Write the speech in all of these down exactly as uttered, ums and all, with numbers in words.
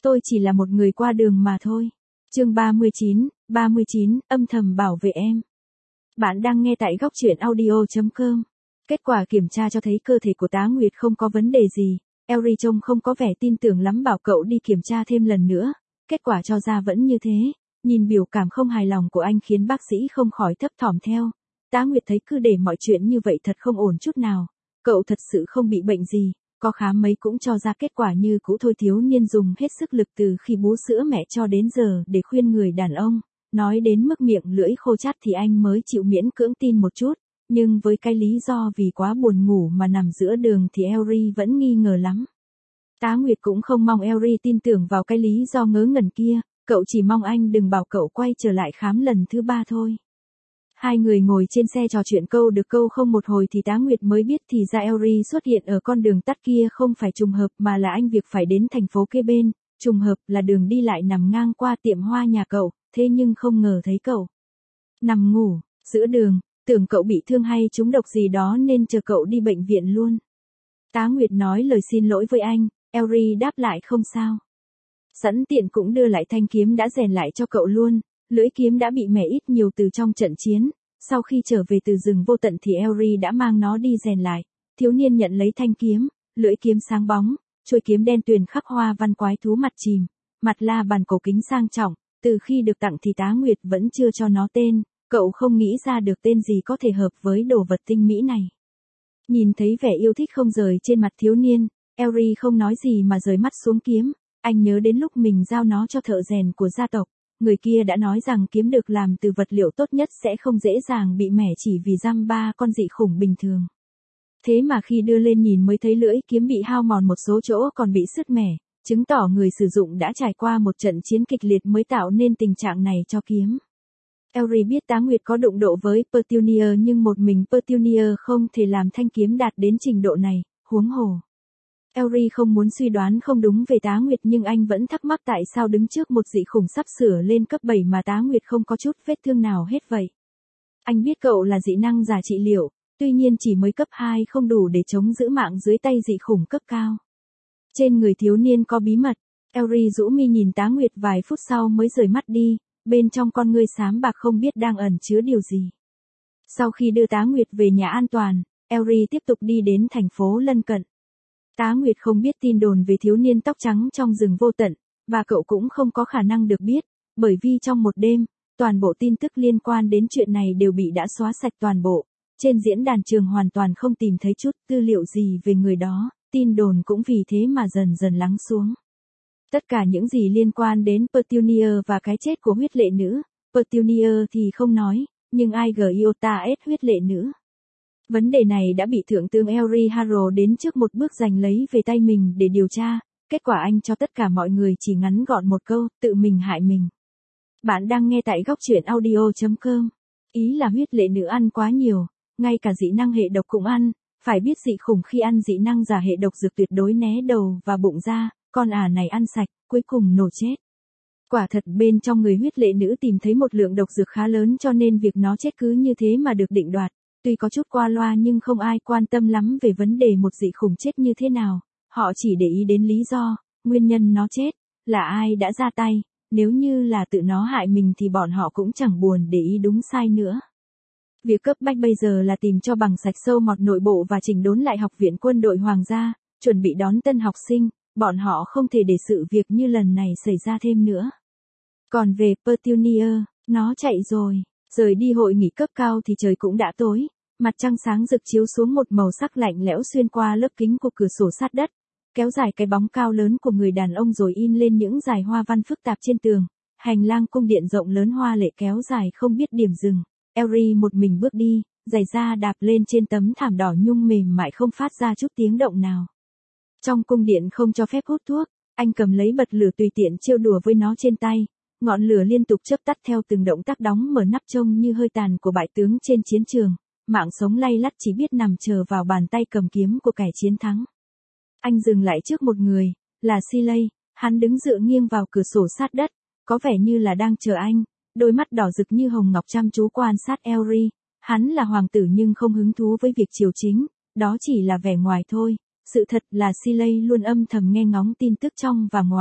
Tôi chỉ là một người qua đường mà thôi. Chương ba mươi chín, ba mươi chín, âm thầm bảo vệ em. Bạn đang nghe tại góc truyện audio chấm com. Kết quả kiểm tra cho thấy cơ thể của Tá Nguyệt không có vấn đề gì. Elry trông không có vẻ tin tưởng lắm, bảo cậu đi kiểm tra thêm lần nữa. Kết quả cho ra vẫn như thế. Nhìn biểu cảm không hài lòng của anh khiến bác sĩ không khỏi thấp thỏm theo. Tá Nguyệt thấy cứ để mọi chuyện như vậy thật không ổn chút nào. Cậu thật sự không bị bệnh gì, có khám mấy cũng cho ra kết quả như cũ thôi. Thiếu niên dùng hết sức lực từ khi bú sữa mẹ cho đến giờ để khuyên người đàn ông. Nói đến mức miệng lưỡi khô chát thì anh mới chịu miễn cưỡng tin một chút. Nhưng với cái lý do vì quá buồn ngủ mà nằm giữa đường thì Elry vẫn nghi ngờ lắm. Tá Nguyệt cũng không mong Elry tin tưởng vào cái lý do ngớ ngẩn kia, cậu chỉ mong anh đừng bảo cậu quay trở lại khám lần thứ ba thôi. Hai người ngồi trên xe trò chuyện câu được câu không một hồi thì Tá Nguyệt mới biết thì ra Elry xuất hiện ở con đường tắt kia không phải trùng hợp mà là anh việc phải đến thành phố kế bên, trùng hợp là đường đi lại nằm ngang qua tiệm hoa nhà cậu, thế nhưng không ngờ thấy cậu nằm ngủ giữa đường, tưởng cậu bị thương hay trúng độc gì đó nên chờ cậu đi bệnh viện luôn. Tá Nguyệt nói lời xin lỗi với anh, Elry đáp lại không sao. Sẵn tiện cũng đưa lại thanh kiếm đã rèn lại cho cậu luôn. Lưỡi kiếm đã bị mẻ ít nhiều từ trong trận chiến, sau khi trở về từ rừng vô tận thì Elry đã mang nó đi rèn lại. Thiếu niên nhận lấy thanh kiếm, lưỡi kiếm sáng bóng, chuôi kiếm đen tuyền khắc hoa văn quái thú mặt chìm, mặt la bàn cổ kính sang trọng, từ khi được tặng thì Tá Nguyệt vẫn chưa cho nó tên, cậu không nghĩ ra được tên gì có thể hợp với đồ vật tinh mỹ này. Nhìn thấy vẻ yêu thích không rời trên mặt thiếu niên, Elry không nói gì mà rời mắt xuống kiếm, anh nhớ đến lúc mình giao nó cho thợ rèn của gia tộc. Người kia đã nói rằng kiếm được làm từ vật liệu tốt nhất sẽ không dễ dàng bị mẻ chỉ vì giam ba con dị khủng bình thường. Thế mà khi đưa lên nhìn mới thấy lưỡi kiếm bị hao mòn một số chỗ còn bị sứt mẻ, chứng tỏ người sử dụng đã trải qua một trận chiến kịch liệt mới tạo nên tình trạng này cho kiếm. Elry biết Tá Nguyệt có đụng độ với Petunia nhưng một mình Petunia không thể làm thanh kiếm đạt đến trình độ này, huống hồ. Elry không muốn suy đoán không đúng về Tá Nguyệt nhưng anh vẫn thắc mắc tại sao đứng trước một dị khủng sắp sửa lên cấp bảy mà Tá Nguyệt không có chút vết thương nào hết vậy. Anh biết cậu là dị năng giả trị liệu, tuy nhiên chỉ mới cấp hai không đủ để chống giữ mạng dưới tay dị khủng cấp cao. Trên người thiếu niên có bí mật, Elry rũ mi nhìn Tá Nguyệt vài phút sau mới rời mắt đi, bên trong con ngươi xám bạc không biết đang ẩn chứa điều gì. Sau khi đưa Tá Nguyệt về nhà an toàn, Elry tiếp tục đi đến thành phố lân cận. Tá Nguyệt không biết tin đồn về thiếu niên tóc trắng trong rừng vô tận, và cậu cũng không có khả năng được biết, bởi vì trong một đêm, toàn bộ tin tức liên quan đến chuyện này đều bị đã xóa sạch toàn bộ. Trên diễn đàn trường hoàn toàn không tìm thấy chút tư liệu gì về người đó, tin đồn cũng vì thế mà dần dần lắng xuống. Tất cả những gì liên quan đến Petunia và cái chết của huyết lệ nữ, Petunia thì không nói, nhưng Aiger Iota S huyết lệ nữ. Vấn đề này đã bị Thượng tướng Elry Harrow đến trước một bước giành lấy về tay mình để điều tra, kết quả anh cho tất cả mọi người chỉ ngắn gọn một câu, tự mình hại mình. Bạn đang nghe tại góc truyện audio chấm com. Ý là huyết lệ nữ ăn quá nhiều, ngay cả dị năng hệ độc cũng ăn, phải biết dị khủng khi ăn dị năng giả hệ độc dược tuyệt đối né đầu và bụng ra, con ả này ăn sạch, cuối cùng nổ chết. Quả thật bên trong người huyết lệ nữ tìm thấy một lượng độc dược khá lớn cho nên việc nó chết cứ như thế mà được định đoạt. Tuy có chút qua loa nhưng không ai quan tâm lắm về vấn đề một dị khủng chết như thế nào, họ chỉ để ý đến lý do, nguyên nhân nó chết, là ai đã ra tay, nếu như là tự nó hại mình thì bọn họ cũng chẳng buồn để ý đúng sai nữa. Việc cấp bách bây giờ là tìm cho bằng sạch sâu mọt nội bộ và chỉnh đốn lại học viện quân đội hoàng gia, chuẩn bị đón tân học sinh, bọn họ không thể để sự việc như lần này xảy ra thêm nữa. Còn về Petunia, nó chạy rồi, rời đi hội nghị cấp cao thì trời cũng đã tối. Mặt trăng sáng rực chiếu xuống một màu sắc lạnh lẽo xuyên qua lớp kính của cửa sổ sát đất, kéo dài cái bóng cao lớn của người đàn ông rồi in lên những dải hoa văn phức tạp trên tường. Hành lang cung điện rộng lớn hoa lệ kéo dài không biết điểm dừng. Elry một mình bước đi, giày da đạp lên trên tấm thảm đỏ nhung mềm mại không phát ra chút tiếng động nào. Trong cung điện không cho phép hút thuốc, anh cầm lấy bật lửa tùy tiện trêu đùa với nó trên tay. Ngọn lửa liên tục chớp tắt theo từng động tác đóng mở nắp trông như hơi tàn của bại tướng trên chiến trường. Mạng sống lay lắt chỉ biết nằm chờ vào bàn tay cầm kiếm của kẻ chiến thắng. Anh dừng lại trước một người, là Siley, hắn đứng dựa nghiêng vào cửa sổ sát đất, có vẻ như là đang chờ anh, đôi mắt đỏ rực như hồng ngọc chăm chú quan sát Elry. Hắn là hoàng tử nhưng không hứng thú với việc triều chính, đó chỉ là vẻ ngoài thôi. Sự thật là Siley luôn âm thầm nghe ngóng tin tức trong và ngoài,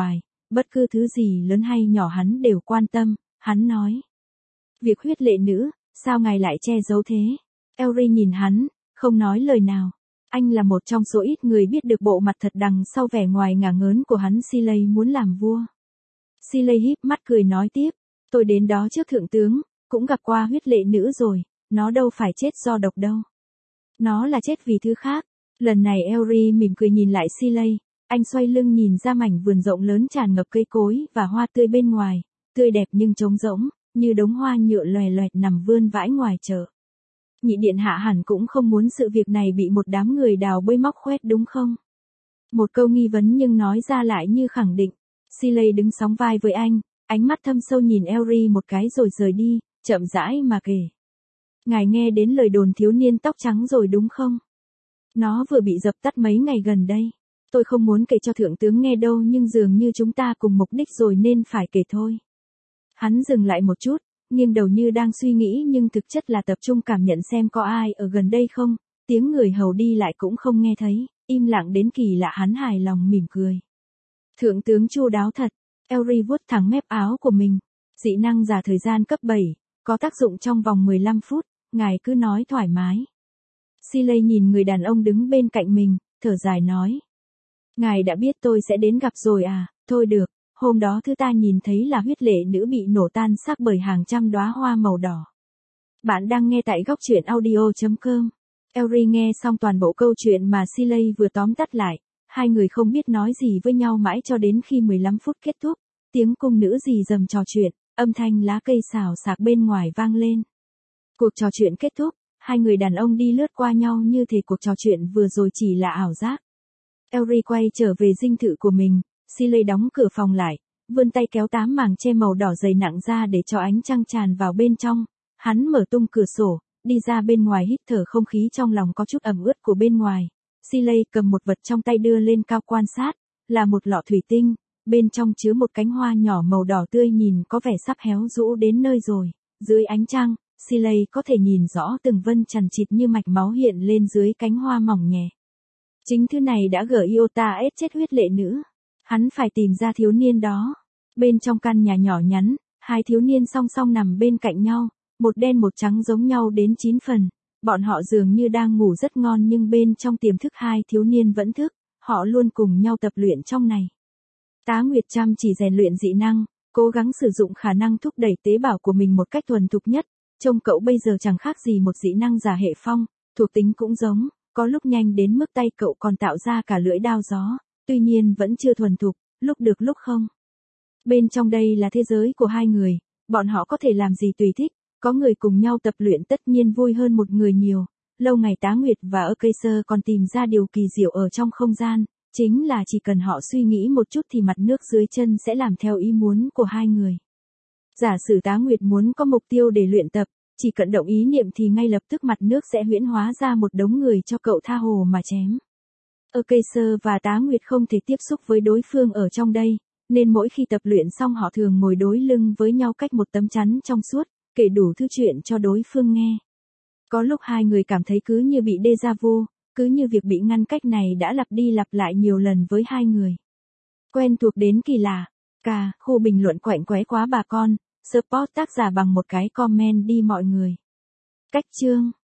bất cứ thứ gì lớn hay nhỏ hắn đều quan tâm, hắn nói. Việc huyết lệ nữ, sao ngài lại che giấu thế? Elry nhìn hắn, không nói lời nào. Anh là một trong số ít người biết được bộ mặt thật đằng sau vẻ ngoài ngả ngớn của hắn. Siley muốn làm vua. Siley híp mắt cười nói tiếp, tôi đến đó trước thượng tướng, cũng gặp qua huyết lệ nữ rồi, nó đâu phải chết do độc đâu. Nó là chết vì thứ khác. Lần này Elry mỉm cười nhìn lại Siley, anh xoay lưng nhìn ra mảnh vườn rộng lớn tràn ngập cây cối và hoa tươi bên ngoài, tươi đẹp nhưng trống rỗng, như đống hoa nhựa loè loẹt nằm vươn vãi ngoài chợ. Nhị điện hạ hẳn cũng không muốn sự việc này bị một đám người đào bới móc khoét đúng không? Một câu nghi vấn nhưng nói ra lại như khẳng định. Siley đứng sóng vai với anh, ánh mắt thâm sâu nhìn Elry một cái rồi rời đi, chậm rãi mà kể. Ngài nghe đến lời đồn thiếu niên tóc trắng rồi đúng không? Nó vừa bị dập tắt mấy ngày gần đây. Tôi không muốn kể cho thượng tướng nghe đâu nhưng dường như chúng ta cùng mục đích rồi nên phải kể thôi. Hắn dừng lại một chút, nghiêng đầu như đang suy nghĩ nhưng thực chất là tập trung cảm nhận xem có ai ở gần đây không, tiếng người hầu đi lại cũng không nghe thấy, im lặng đến kỳ lạ. Hắn hài lòng mỉm cười. Thượng tướng chu đáo thật, Elry vuốt thẳng mép áo của mình, dị năng giả thời gian cấp bảy, có tác dụng trong vòng mười lăm phút, ngài cứ nói thoải mái. Siley nhìn người đàn ông đứng bên cạnh mình, thở dài nói. Ngài đã biết tôi sẽ đến gặp rồi à, thôi được, hôm đó thứ ta nhìn thấy là huyết lệ nữ bị nổ tan xác bởi hàng trăm đóa hoa màu đỏ. Bạn đang nghe tại góc truyện audio chấm com. Elry nghe xong toàn bộ câu chuyện mà Siley vừa tóm tắt lại, hai người không biết nói gì với nhau mãi cho đến khi mười lăm phút kết thúc, tiếng cung nữ rì rầm trò chuyện, âm thanh lá cây xào xạc bên ngoài vang lên. Cuộc trò chuyện kết thúc, hai người đàn ông đi lướt qua nhau như thể cuộc trò chuyện vừa rồi chỉ là ảo giác. Elry quay trở về dinh thự của mình, Siley đóng cửa phòng lại, vươn tay kéo tám màng che màu đỏ dày nặng ra để cho ánh trăng tràn vào bên trong. Hắn mở tung cửa sổ, đi ra bên ngoài hít thở không khí trong lòng có chút ẩm ướt của bên ngoài. Siley cầm một vật trong tay đưa lên cao quan sát, là một lọ thủy tinh, bên trong chứa một cánh hoa nhỏ màu đỏ tươi nhìn có vẻ sắp héo rũ đến nơi rồi. Dưới ánh trăng, Siley có thể nhìn rõ từng vân chằng chịt như mạch máu hiện lên dưới cánh hoa mỏng nhẹ. Chính thứ này đã gợi Iota ết chết huyết lệ nữ. Hắn phải tìm ra thiếu niên đó. Bên trong căn nhà nhỏ nhắn, hai thiếu niên song song nằm bên cạnh nhau, một đen một trắng giống nhau đến chín phần. Bọn họ dường như đang ngủ rất ngon nhưng bên trong tiềm thức hai thiếu niên vẫn thức, họ luôn cùng nhau tập luyện trong này. Tá Nguyệt chăm chỉ rèn luyện dị năng, cố gắng sử dụng khả năng thúc đẩy tế bào của mình một cách thuần thục nhất. Trông cậu bây giờ chẳng khác gì một dị năng giả hệ phong, thuộc tính cũng giống, có lúc nhanh đến mức tay cậu còn tạo ra cả lưỡi đao gió, tuy nhiên vẫn chưa thuần thục, lúc được lúc không. Bên trong đây là thế giới của hai người, bọn họ có thể làm gì tùy thích, có người cùng nhau tập luyện tất nhiên vui hơn một người nhiều. Lâu ngày Tá Nguyệt và Acacia còn tìm ra điều kỳ diệu ở trong không gian, chính là chỉ cần họ suy nghĩ một chút thì mặt nước dưới chân sẽ làm theo ý muốn của hai người. Giả sử Tá Nguyệt muốn có mục tiêu để luyện tập, chỉ cần động ý niệm thì ngay lập tức mặt nước sẽ huyễn hóa ra một đống người cho cậu tha hồ mà chém. Acacia và Tá Nguyệt không thể tiếp xúc với đối phương ở trong đây, nên mỗi khi tập luyện xong họ thường ngồi đối lưng với nhau cách một tấm chắn trong suốt, kể đủ thứ chuyện cho đối phương nghe. Có lúc hai người cảm thấy cứ như bị déjà vu, cứ như việc bị ngăn cách này đã lặp đi lặp lại nhiều lần với hai người. Quen thuộc đến kỳ lạ. Cả, khu bình luận quạnh quẽ quá bà con, support tác giả bằng một cái comment đi mọi người. Cách chương